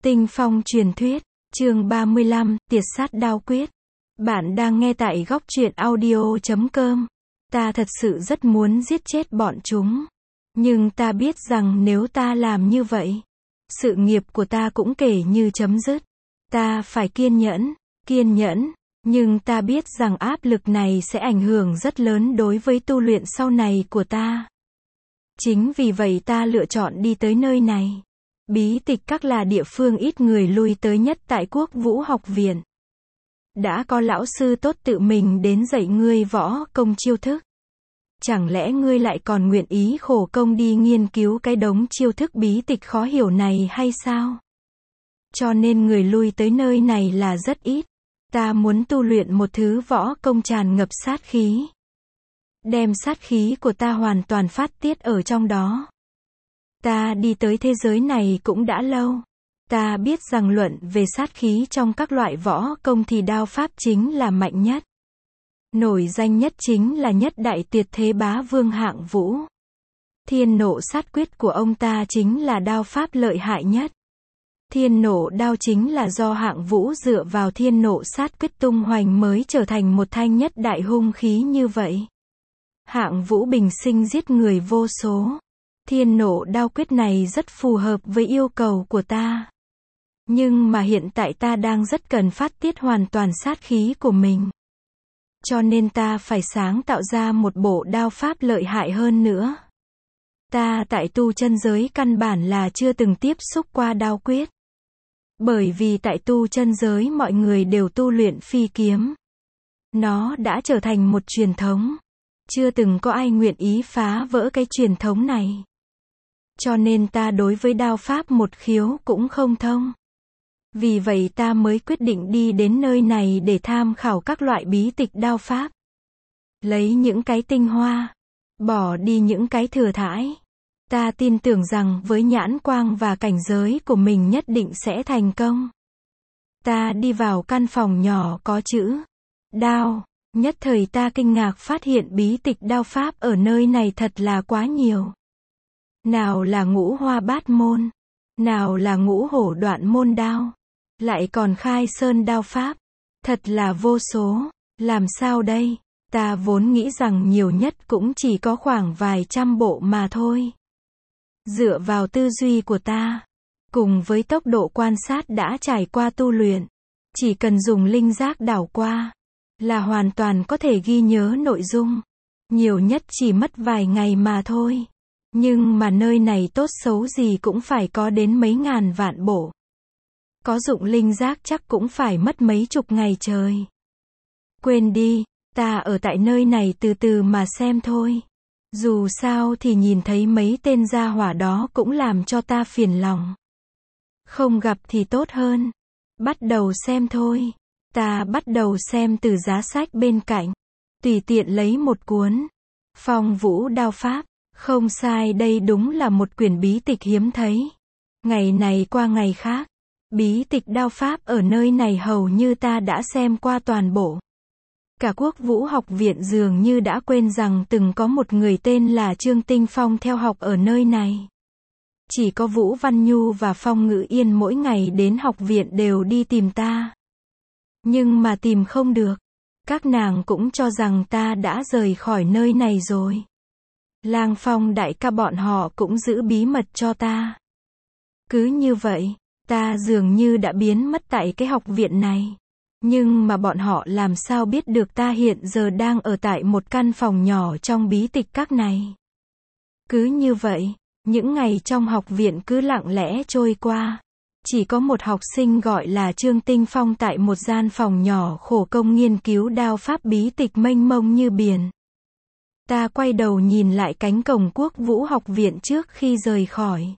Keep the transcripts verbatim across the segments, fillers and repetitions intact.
Tinh phong truyền thuyết, chương ba mươi lăm, tiệt sát đao quyết. Bạn đang nghe tại góc truyện audio chấm com. Ta thật sự rất muốn giết chết bọn chúng. Nhưng ta biết rằng nếu ta làm như vậy, sự nghiệp của ta cũng kể như chấm dứt. Ta phải kiên nhẫn, kiên nhẫn, nhưng ta biết rằng áp lực này sẽ ảnh hưởng rất lớn đối với tu luyện sau này của ta. Chính vì vậy ta lựa chọn đi tới nơi này. Bí tịch các là địa phương ít người lui tới nhất tại Quốc Vũ học viện. Đã có lão sư tốt tự mình đến dạy ngươi võ công chiêu thức. Chẳng lẽ ngươi lại còn nguyện ý khổ công đi nghiên cứu cái đống chiêu thức bí tịch khó hiểu này hay sao? Cho nên người lui tới nơi này là rất ít. Ta muốn tu luyện một thứ võ công tràn ngập sát khí. Đem sát khí của ta hoàn toàn phát tiết ở trong đó. Ta đi tới thế giới này cũng đã lâu. Ta biết rằng luận về sát khí trong các loại võ công thì đao pháp chính là mạnh nhất. Nổi danh nhất chính là nhất đại tuyệt thế bá vương Hạng Vũ. Thiên nộ sát quyết của ông ta chính là đao pháp lợi hại nhất. Thiên nộ đao chính là do Hạng Vũ dựa vào thiên nộ sát quyết tung hoành mới trở thành một thanh nhất đại hung khí như vậy. Hạng Vũ bình sinh giết người vô số. Thiên nộ đao quyết này rất phù hợp với yêu cầu của ta. Nhưng mà hiện tại ta đang rất cần phát tiết hoàn toàn sát khí của mình. Cho nên ta phải sáng tạo ra một bộ đao pháp lợi hại hơn nữa. Ta tại tu chân giới căn bản là chưa từng tiếp xúc qua đao quyết. Bởi vì tại tu chân giới mọi người đều tu luyện phi kiếm. Nó đã trở thành một truyền thống. Chưa từng có ai nguyện ý phá vỡ cái truyền thống này. Cho nên ta đối với đao pháp một khiếu cũng không thông. Vì vậy ta mới quyết định đi đến nơi này để tham khảo các loại bí tịch đao pháp. Lấy những cái tinh hoa, bỏ đi những cái thừa thãi. Ta tin tưởng rằng với nhãn quang và cảnh giới của mình nhất định sẽ thành công. Ta đi vào căn phòng nhỏ có chữ đao. Nhất thời ta kinh ngạc phát hiện bí tịch đao pháp ở nơi này thật là quá nhiều. Nào là ngũ hoa bát môn, nào là ngũ hổ đoạn môn đao, lại còn khai sơn đao pháp, thật là vô số. Làm sao đây? Ta vốn nghĩ rằng nhiều nhất cũng chỉ có khoảng vài trăm bộ mà thôi. Dựa vào tư duy của ta, cùng với tốc độ quan sát đã trải qua tu luyện, chỉ cần dùng linh giác đảo qua, là hoàn toàn có thể ghi nhớ nội dung. Nhiều nhất chỉ mất vài ngày mà thôi. Nhưng mà nơi này tốt xấu gì cũng phải có đến mấy ngàn vạn bộ. Có dụng linh giác chắc cũng phải mất mấy chục ngày trời. Quên đi, ta ở tại nơi này từ từ mà xem thôi. Dù sao thì nhìn thấy mấy tên gia hỏa đó cũng làm cho ta phiền lòng. Không gặp thì tốt hơn. Bắt đầu xem thôi. Ta bắt đầu xem từ giá sách bên cạnh. Tùy tiện lấy một cuốn. Phong Vũ đao pháp. Không sai, đây đúng là một quyển bí tịch hiếm thấy. Ngày này qua ngày khác. Bí tịch đao pháp ở nơi này hầu như ta đã xem qua toàn bộ. Cả Quốc Vũ học viện dường như đã quên rằng từng có một người tên là Trương Tinh Phong theo học ở nơi này. Chỉ có Vũ Văn Nhu và Phong Ngữ Yên mỗi ngày đến học viện đều đi tìm ta. Nhưng mà tìm không được. Các nàng cũng cho rằng ta đã rời khỏi nơi này rồi. Lang Phong đại ca bọn họ cũng giữ bí mật cho ta. Cứ như vậy, ta dường như đã biến mất tại cái học viện này. Nhưng mà bọn họ làm sao biết được ta hiện giờ đang ở tại một căn phòng nhỏ trong bí tịch các này. Cứ như vậy, những ngày trong học viện cứ lặng lẽ trôi qua. Chỉ có một học sinh gọi là Trương Tinh Phong tại một gian phòng nhỏ khổ công nghiên cứu đao pháp bí tịch mênh mông như biển. Ta quay đầu nhìn lại cánh cổng Quốc Vũ học viện trước khi rời khỏi.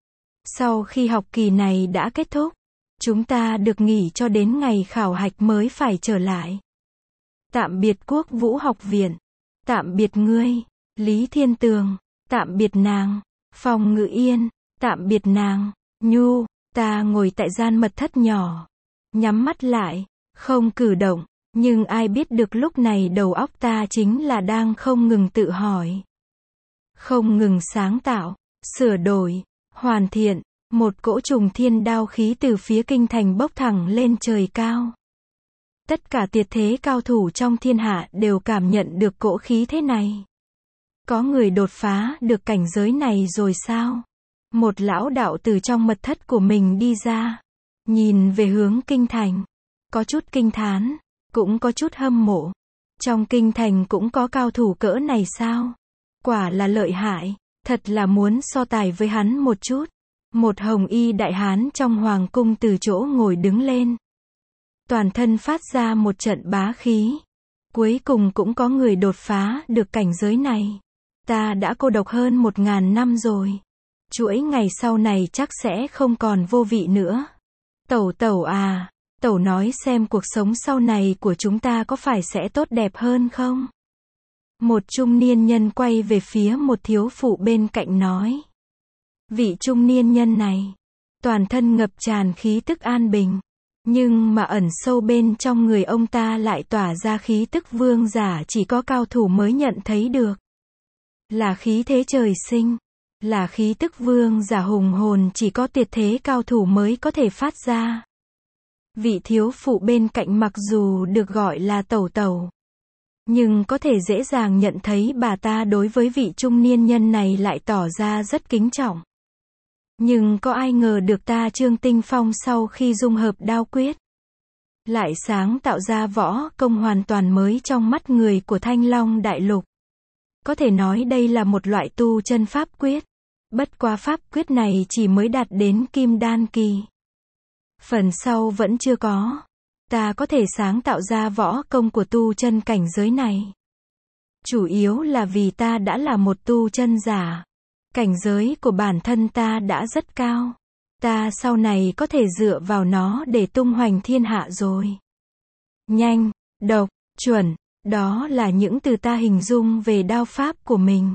Sau khi học kỳ này đã kết thúc, chúng ta được nghỉ cho đến ngày khảo hạch mới phải trở lại. Tạm biệt Quốc Vũ học viện. Tạm biệt ngươi, Lý Thiên Tường. Tạm biệt nàng, Phong Ngữ Yên. Tạm biệt nàng, Nhu. Ta ngồi tại gian mật thất nhỏ, nhắm mắt lại, không cử động, nhưng ai biết được lúc này đầu óc ta chính là đang không ngừng tự hỏi. Không ngừng sáng tạo, sửa đổi, hoàn thiện, Một cỗ trùng thiên đao khí từ phía kinh thành bốc thẳng lên trời cao. Tất cả tuyệt thế cao thủ trong thiên hạ đều cảm nhận được cỗ khí thế này. Có người đột phá được cảnh giới này rồi sao? Một lão đạo từ trong mật thất của mình đi ra, nhìn về hướng kinh thành, có chút kinh thán, cũng có chút hâm mộ. Trong kinh thành cũng có cao thủ cỡ này sao? Quả là lợi hại, thật là muốn so tài với hắn một chút. Một hồng y đại hán trong hoàng cung từ chỗ ngồi đứng lên. Toàn thân phát ra một trận bá khí. Cuối cùng cũng có người đột phá được cảnh giới này. Ta đã cô độc hơn một ngàn năm rồi. Chuỗi ngày sau này chắc sẽ không còn vô vị nữa. Tẩu tẩu à, tẩu nói xem cuộc sống sau này của chúng ta có phải sẽ tốt đẹp hơn không? Một trung niên nhân quay về phía một thiếu phụ bên cạnh nói. Vị trung niên nhân này, toàn thân ngập tràn khí tức an bình, nhưng mà ẩn sâu bên trong người ông ta lại tỏa ra khí tức vương giả chỉ có cao thủ mới nhận thấy được. Là khí thế trời sinh, là khí tức vương giả hùng hồn chỉ có tuyệt thế cao thủ mới có thể phát ra. Vị thiếu phụ bên cạnh mặc dù được gọi là tẩu tẩu, nhưng có thể dễ dàng nhận thấy bà ta đối với vị trung niên nhân này lại tỏ ra rất kính trọng. Nhưng có ai ngờ được ta Trương Tinh Phong sau khi dung hợp đao quyết, lại sáng tạo ra võ công hoàn toàn mới trong mắt người của Thanh Long Đại Lục. Có thể nói đây là một loại tu chân pháp quyết. Bất quá pháp quyết này chỉ mới đạt đến kim đan kỳ. Phần sau vẫn chưa có. Ta có thể sáng tạo ra võ công của tu chân cảnh giới này. Chủ yếu là vì ta đã là một tu chân giả. Cảnh giới của bản thân ta đã rất cao. Ta sau này có thể dựa vào nó để tung hoành thiên hạ rồi. Nhanh, độc, chuẩn, đó là những từ ta hình dung về đao pháp của mình.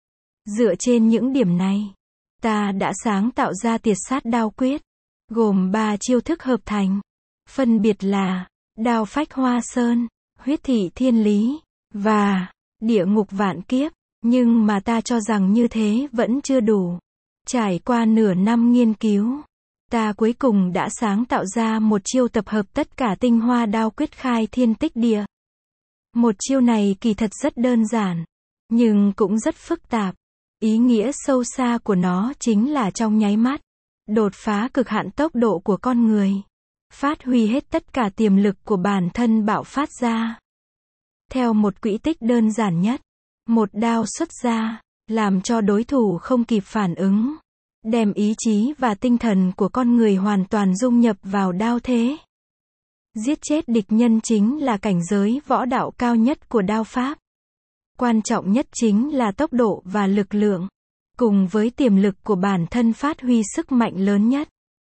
Dựa trên những điểm này, ta đã sáng tạo ra Tiệt Sát Đao Quyết, gồm ba chiêu thức hợp thành. Phân biệt là Đao Phách Hoa Sơn, Huyết Thị Thiên Lý và Địa Ngục Vạn Kiếp. Nhưng mà ta cho rằng như thế vẫn chưa đủ. Trải qua nửa năm nghiên cứu, ta cuối cùng đã sáng tạo ra một chiêu tập hợp tất cả tinh hoa đao quyết khai thiên tích địa. Một chiêu này kỳ thật rất đơn giản, nhưng cũng rất phức tạp. Ý nghĩa sâu xa của nó chính là trong nháy mắt, đột phá cực hạn tốc độ của con người. Phát huy hết tất cả tiềm lực của bản thân bạo phát ra. Theo một quỹ tích đơn giản nhất. Một đao xuất ra, làm cho đối thủ không kịp phản ứng. Đem ý chí và tinh thần của con người hoàn toàn dung nhập vào đao thế. Giết chết địch nhân chính là cảnh giới võ đạo cao nhất của đao pháp. Quan trọng nhất chính là tốc độ và lực lượng, cùng với tiềm lực của bản thân phát huy sức mạnh lớn nhất.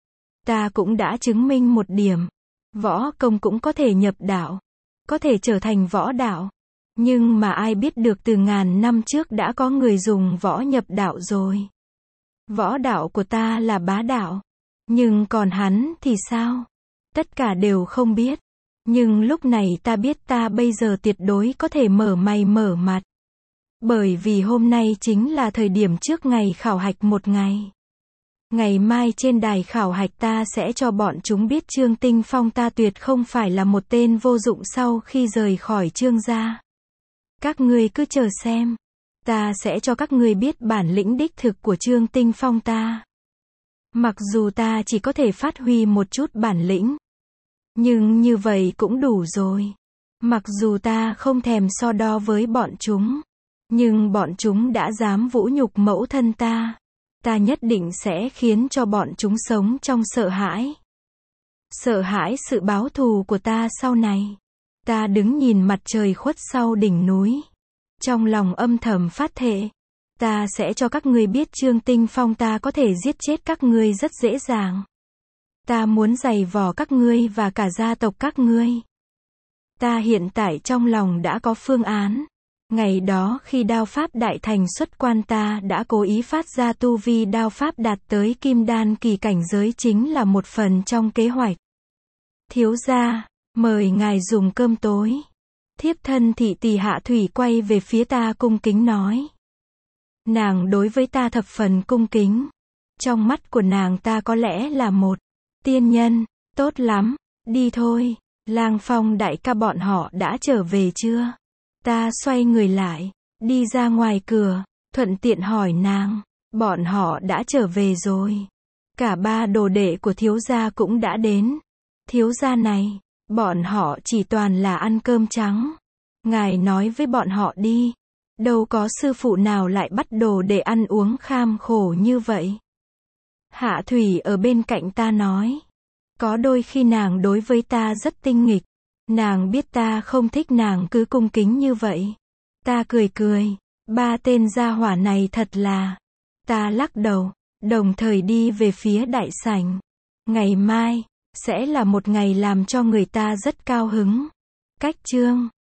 Ta cũng đã chứng minh một điểm. Võ công cũng có thể nhập đạo, có thể trở thành võ đạo. Nhưng mà ai biết được từ ngàn năm trước đã có người dùng võ nhập đạo rồi. Võ đạo của ta là bá đạo. Nhưng còn hắn thì sao? Tất cả đều không biết. Nhưng lúc này ta biết ta bây giờ tuyệt đối có thể mở mày mở mặt. Bởi vì hôm nay chính là thời điểm trước ngày khảo hạch một ngày. Ngày mai trên đài khảo hạch ta sẽ cho bọn chúng biết Trương Tinh Phong ta tuyệt không phải là một tên vô dụng sau khi rời khỏi Trương gia. Các ngươi cứ chờ xem. Ta sẽ cho các ngươi biết bản lĩnh đích thực của Trương Tinh Phong ta. Mặc dù ta chỉ có thể phát huy một chút bản lĩnh. Nhưng như vậy cũng đủ rồi. Mặc dù ta không thèm so đo với bọn chúng. Nhưng bọn chúng đã dám vũ nhục mẫu thân ta. Ta nhất định sẽ khiến cho bọn chúng sống trong sợ hãi. Sợ hãi sự báo thù của ta sau này. Ta đứng nhìn mặt trời khuất sau đỉnh núi. Trong lòng âm thầm phát thệ. Ta sẽ cho các ngươi biết Trương Tinh Phong ta có thể giết chết các ngươi rất dễ dàng. Ta muốn giày vò các ngươi và cả gia tộc các ngươi. Ta hiện tại trong lòng đã có phương án. Ngày đó khi đao pháp đại thành xuất quan ta đã cố ý phát ra tu vi đao pháp đạt tới kim đan kỳ cảnh giới chính là một phần trong kế hoạch. Thiếu gia, mời ngài dùng cơm tối. Thiếp thân thị tỳ Hạ Thủy quay về phía ta cung kính nói. Nàng đối với ta thập phần cung kính. Trong mắt của nàng ta có lẽ là một tiên nhân. Tốt lắm, đi thôi. Lang Phong đại ca bọn họ đã trở về chưa? Ta xoay người lại, đi ra ngoài cửa, thuận tiện hỏi nàng. Bọn họ đã trở về rồi. Cả ba đồ đệ của thiếu gia cũng đã đến. Thiếu gia này, bọn họ chỉ toàn là ăn cơm trắng. Ngài nói với bọn họ đi. Đâu có sư phụ nào lại bắt đồ để ăn uống kham khổ như vậy. Hạ Thủy ở bên cạnh ta nói. Có đôi khi nàng đối với ta rất tinh nghịch. Nàng biết ta không thích nàng cứ cung kính như vậy. Ta cười cười. Ba tên gia hỏa này thật là. Ta lắc đầu, đồng thời đi về phía đại sảnh. Ngày mai, sẽ là một ngày làm cho người ta rất cao hứng. Cách chương